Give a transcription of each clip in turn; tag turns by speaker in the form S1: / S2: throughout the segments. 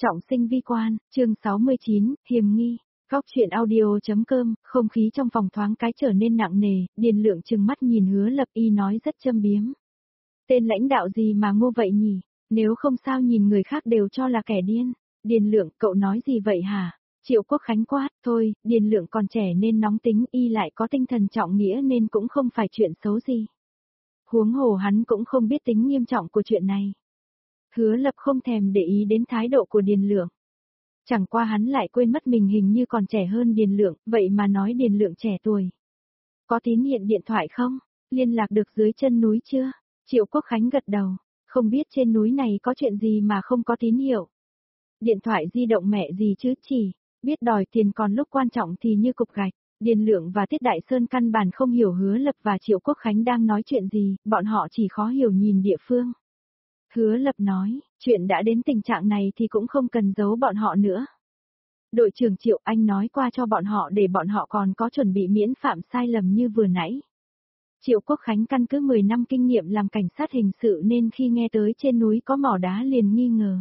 S1: Trọng sinh vi quan, chương 69, hiềm nghi. Góc chuyện audio.com, không khí trong phòng thoáng cái trở nên nặng nề, Điền Lượng trừng mắt nhìn Hứa Lập Y nói rất châm biếm. Tên lãnh đạo gì mà ngu vậy nhỉ, nếu không sao nhìn người khác đều cho là kẻ điên. Điền Lượng, cậu nói gì vậy hả? Triệu Quốc Khánh quát, thôi, Điền Lượng còn trẻ nên nóng tính, y lại có tinh thần trọng nghĩa nên cũng không phải chuyện xấu gì. Huống hồ hắn cũng không biết tính nghiêm trọng của chuyện này. Hứa Lập không thèm để ý đến thái độ của Điền Lượng. Chẳng qua hắn lại quên mất mình hình như còn trẻ hơn Điền Lượng, vậy mà nói Điền Lượng trẻ tuổi. Có tín hiện điện thoại không? Liên lạc được dưới chân núi chưa? Triệu Quốc Khánh gật đầu, không biết trên núi này có chuyện gì mà không có tín hiệu. Điện thoại di động mẹ gì chứ, chỉ biết đòi tiền, còn lúc quan trọng thì như cục gạch. Điền Lượng và Tiết Đại Sơn căn bản không hiểu Hứa Lập và Triệu Quốc Khánh đang nói chuyện gì, bọn họ chỉ khó hiểu nhìn địa phương. Hứa Lập nói, chuyện đã đến tình trạng này thì cũng không cần giấu bọn họ nữa. Đội trưởng Triệu, anh nói qua cho bọn họ để bọn họ còn có chuẩn bị miễn phạm sai lầm như vừa nãy. Triệu Quốc Khánh căn cứ 10 năm kinh nghiệm làm cảnh sát hình sự nên khi nghe tới trên núi có mỏ đá liền nghi ngờ.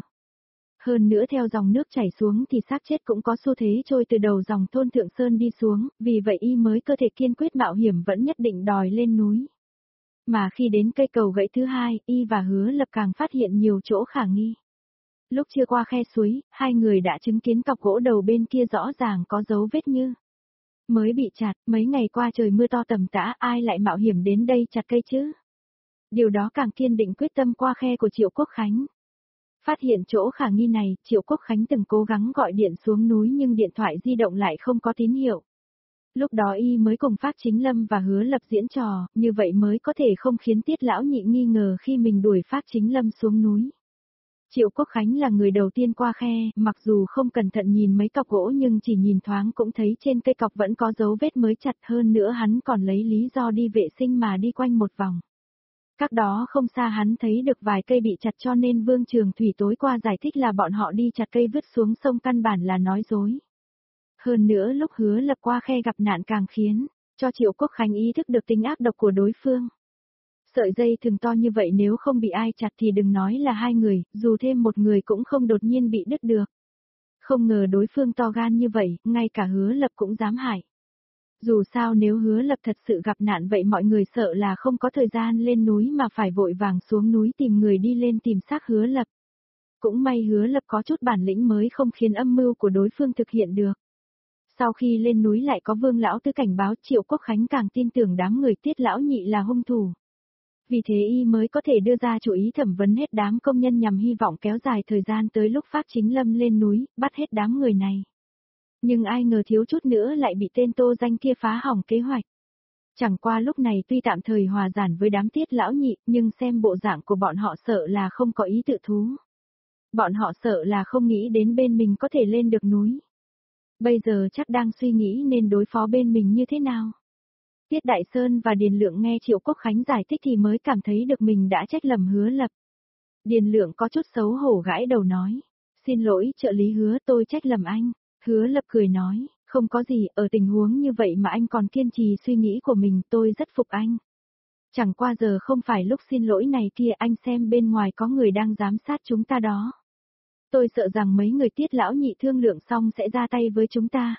S1: Hơn nữa theo dòng nước chảy xuống thì xác chết cũng có xu thế trôi từ đầu dòng thôn Thượng Sơn đi xuống, vì vậy y mới cơ thể kiên quyết mạo hiểm vẫn nhất định đòi lên núi. Mà khi đến cây cầu gãy thứ hai, y và Hứa Lập càng phát hiện nhiều chỗ khả nghi. Lúc chưa qua khe suối, hai người đã chứng kiến cọc gỗ đầu bên kia rõ ràng có dấu vết như mới bị chặt, mấy ngày qua trời mưa to tầm tã, ai lại mạo hiểm đến đây chặt cây chứ? Điều đó càng kiên định quyết tâm qua khe của Triệu Quốc Khánh. Phát hiện chỗ khả nghi này, Triệu Quốc Khánh từng cố gắng gọi điện xuống núi nhưng điện thoại di động lại không có tín hiệu. Lúc đó y mới cùng Phát Chính Lâm và Hứa Lập diễn trò, như vậy mới có thể không khiến Tiết Lão Nhị nghi ngờ khi mình đuổi Phát Chính Lâm xuống núi. Triệu Quốc Khánh là người đầu tiên qua khe, mặc dù không cẩn thận nhìn mấy cọc gỗ nhưng chỉ nhìn thoáng cũng thấy trên cây cọc vẫn có dấu vết mới chặt, hơn nữa hắn còn lấy lý do đi vệ sinh mà đi quanh một vòng. Cách đó không xa hắn thấy được vài cây bị chặt cho nên Vương Trường Thủy tối qua giải thích là bọn họ đi chặt cây vứt xuống sông căn bản là nói dối. Hơn nữa lúc Hứa Lập qua khe gặp nạn càng khiến cho Triệu Quốc Khánh ý thức được tính ác độc của đối phương. Sợi dây thừng to như vậy nếu không bị ai chặt thì đừng nói là hai người, dù thêm một người cũng không đột nhiên bị đứt được. Không ngờ đối phương to gan như vậy, ngay cả Hứa Lập cũng dám hại. Dù sao nếu Hứa Lập thật sự gặp nạn vậy mọi người sợ là không có thời gian lên núi mà phải vội vàng xuống núi tìm người đi lên tìm xác Hứa Lập. Cũng may Hứa Lập có chút bản lĩnh mới không khiến âm mưu của đối phương thực hiện được. Sau khi lên núi lại có Vương Lão Tứ cảnh báo, Triệu Quốc Khánh càng tin tưởng đám người Tiết Lão Nhị là hung thủ. Vì thế y mới có thể đưa ra chủ ý thẩm vấn hết đám công nhân nhằm hy vọng kéo dài thời gian tới lúc Phát Chính Lâm lên núi, bắt hết đám người này. Nhưng ai ngờ thiếu chút nữa lại bị tên Tô Danh kia phá hỏng kế hoạch. Chẳng qua lúc này tuy tạm thời hòa giải với đám Tiết Lão Nhị, nhưng xem bộ dạng của bọn họ sợ là không có ý tự thú. Bọn họ sợ là không nghĩ đến bên mình có thể lên được núi. Bây giờ chắc đang suy nghĩ nên đối phó bên mình như thế nào. Tiết Đại Sơn và Điền Lượng nghe Triệu Quốc Khánh giải thích thì mới cảm thấy được mình đã trách lầm Hứa Lập. Điền Lượng có chút xấu hổ gãi đầu nói, xin lỗi trợ lý Hứa, tôi trách lầm anh. Hứa Lập cười nói, không có gì, ở tình huống như vậy mà anh còn kiên trì suy nghĩ của mình, tôi rất phục anh. Chẳng qua giờ không phải lúc xin lỗi này kia, anh xem bên ngoài có người đang giám sát chúng ta đó. Tôi sợ rằng mấy người Tiết Lão Nhị thương lượng xong sẽ ra tay với chúng ta.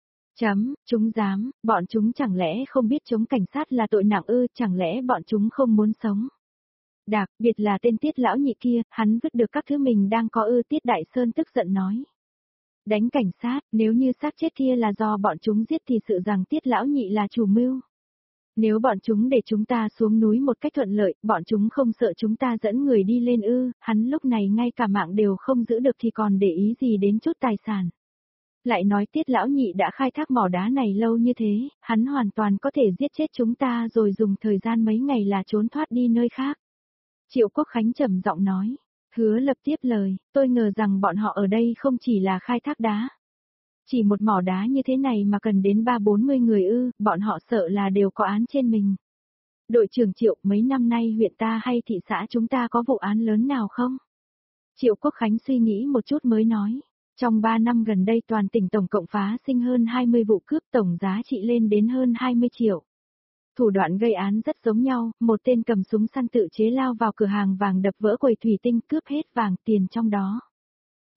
S1: Chúng dám, bọn chúng chẳng lẽ không biết chống cảnh sát là tội nặng ư, chẳng lẽ bọn chúng không muốn sống. Đặc biệt là tên Tiết Lão Nhị kia, hắn vứt được các thứ mình đang có ư, Tiết Đại Sơn tức giận nói. Đánh cảnh sát, nếu như xác chết kia là do bọn chúng giết thì sự rằng Tiết Lão Nhị là chủ mưu. Nếu bọn chúng để chúng ta xuống núi một cách thuận lợi, bọn chúng không sợ chúng ta dẫn người đi lên ư, hắn lúc này ngay cả mạng đều không giữ được thì còn để ý gì đến chút tài sản. Lại nói Tiết Lão Nhị đã khai thác mỏ đá này lâu như thế, hắn hoàn toàn có thể giết chết chúng ta rồi dùng thời gian mấy ngày là trốn thoát đi nơi khác. Triệu Quốc Khánh trầm giọng nói. Hứa Lập tiếp lời, tôi ngờ rằng bọn họ ở đây không chỉ là khai thác đá. Chỉ một mỏ đá như thế này mà cần đến 30-40 người ư, bọn họ sợ là đều có án trên mình. Đội trưởng Triệu, mấy năm nay huyện ta hay thị xã chúng ta có vụ án lớn nào không? Triệu Quốc Khánh suy nghĩ một chút mới nói. Trong 3 năm gần đây toàn tỉnh tổng cộng phá sinh hơn 20 vụ cướp, tổng giá trị lên đến hơn 20 triệu. Thủ đoạn gây án rất giống nhau, một tên cầm súng săn tự chế lao vào cửa hàng vàng đập vỡ quầy thủy tinh cướp hết vàng tiền trong đó.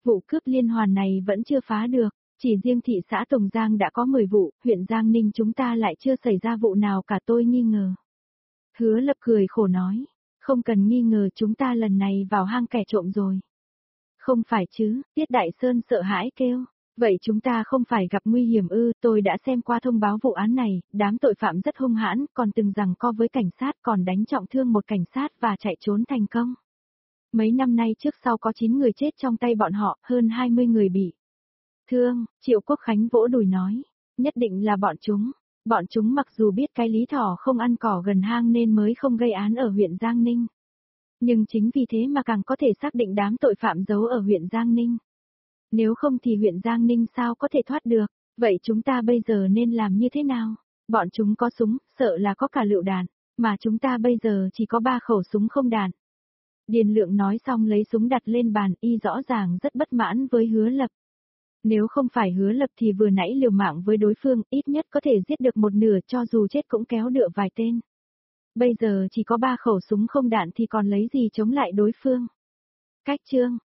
S1: Vụ cướp liên hoàn này vẫn chưa phá được, chỉ riêng thị xã Tùng Giang đã có 10 vụ, huyện Giang Ninh chúng ta lại chưa xảy ra vụ nào cả, tôi nghi ngờ. Hứa Lập cười khổ nói, không cần nghi ngờ, chúng ta lần này vào hang kẻ trộm rồi. Không phải chứ, Tiết Đại Sơn sợ hãi kêu. Vậy chúng ta không phải gặp nguy hiểm ư? Tôi đã xem qua thông báo vụ án này, đám tội phạm rất hung hãn, còn từng giằng co với cảnh sát, còn đánh trọng thương một cảnh sát và chạy trốn thành công. Mấy năm nay trước sau có 9 người chết trong tay bọn họ, hơn 20 người bị thương. Triệu Quốc Khánh vỗ đùi nói, nhất định là bọn chúng. Bọn chúng mặc dù biết cái lý thỏ không ăn cỏ gần hang nên mới không gây án ở huyện Giang Ninh. Nhưng chính vì thế mà càng có thể xác định đám tội phạm giấu ở huyện Giang Ninh. Nếu không thì huyện Giang Ninh sao có thể thoát được, vậy chúng ta bây giờ nên làm như thế nào? Bọn chúng có súng, sợ là có cả lựu đạn, mà chúng ta bây giờ chỉ có 3 khẩu súng không đạn. Điền Lượng nói xong lấy súng đặt lên bàn, y rõ ràng rất bất mãn với Hứa Lập. Nếu không phải Hứa Lập thì vừa nãy liều mạng với đối phương, ít nhất có thể giết được một nửa, cho dù chết cũng kéo đựa vài tên. Bây giờ chỉ có 3 khẩu súng không đạn thì còn lấy gì chống lại đối phương. Cách chương